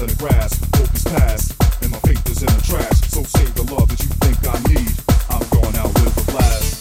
nothing to grasp. Hope is past, and my faith is in the trash. So save the love that you think I need. I'm going out with a blast.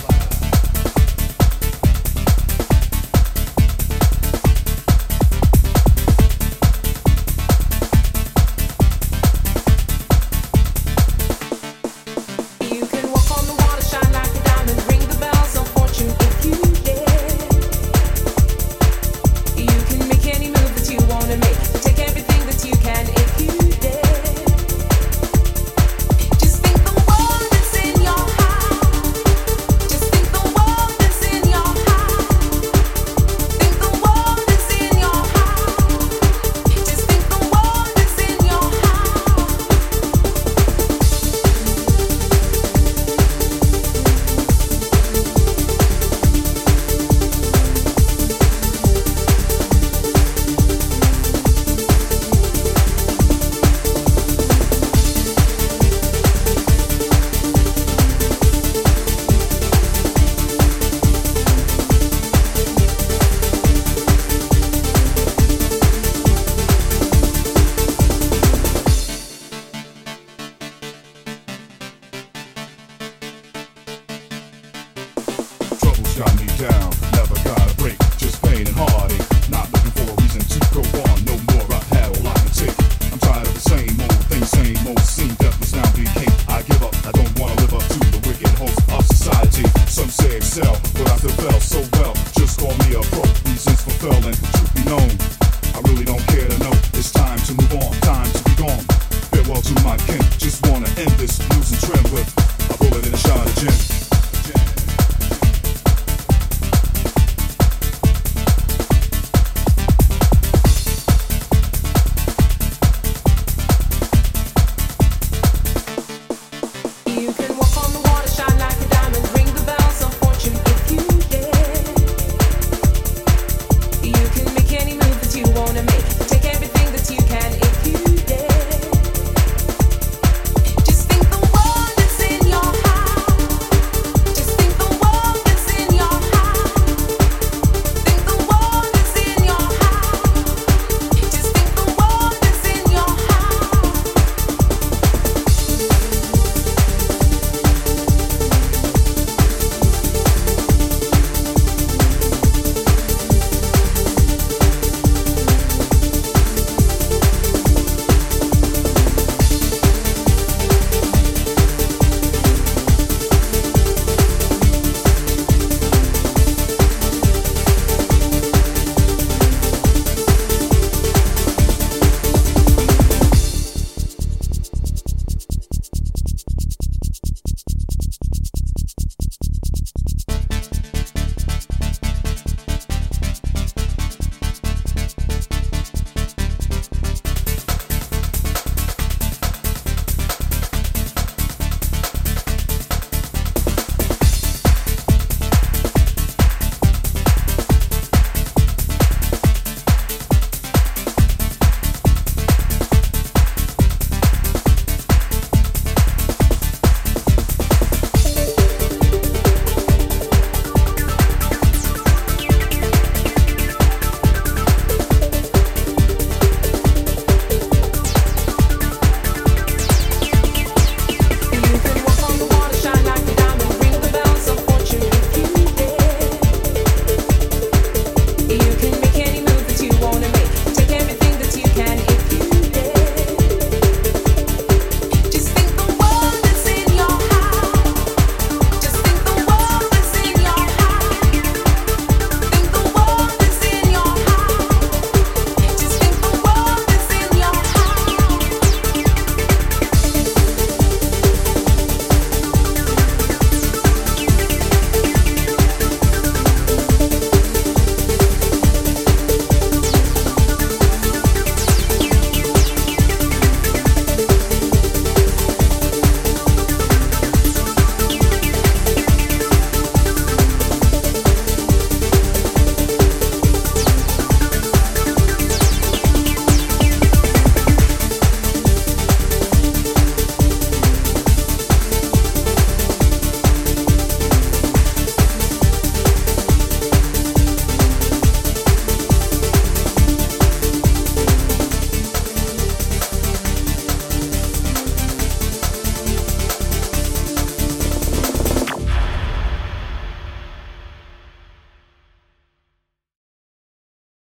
Got me down, never got a break, just pain and heartache. Not looking for a reason to go on, no more. I've had all I can take. I'm tired of the same old thing, same old scene. Death must now be hate. I give up, I don't wanna live up to the wicked hopes of society. Some say excel, but I still fell so well. Just call me a pro, reasons for failing, truth be known. I really don't care to know. It's time to move on, time to be gone. Farewell to my kin.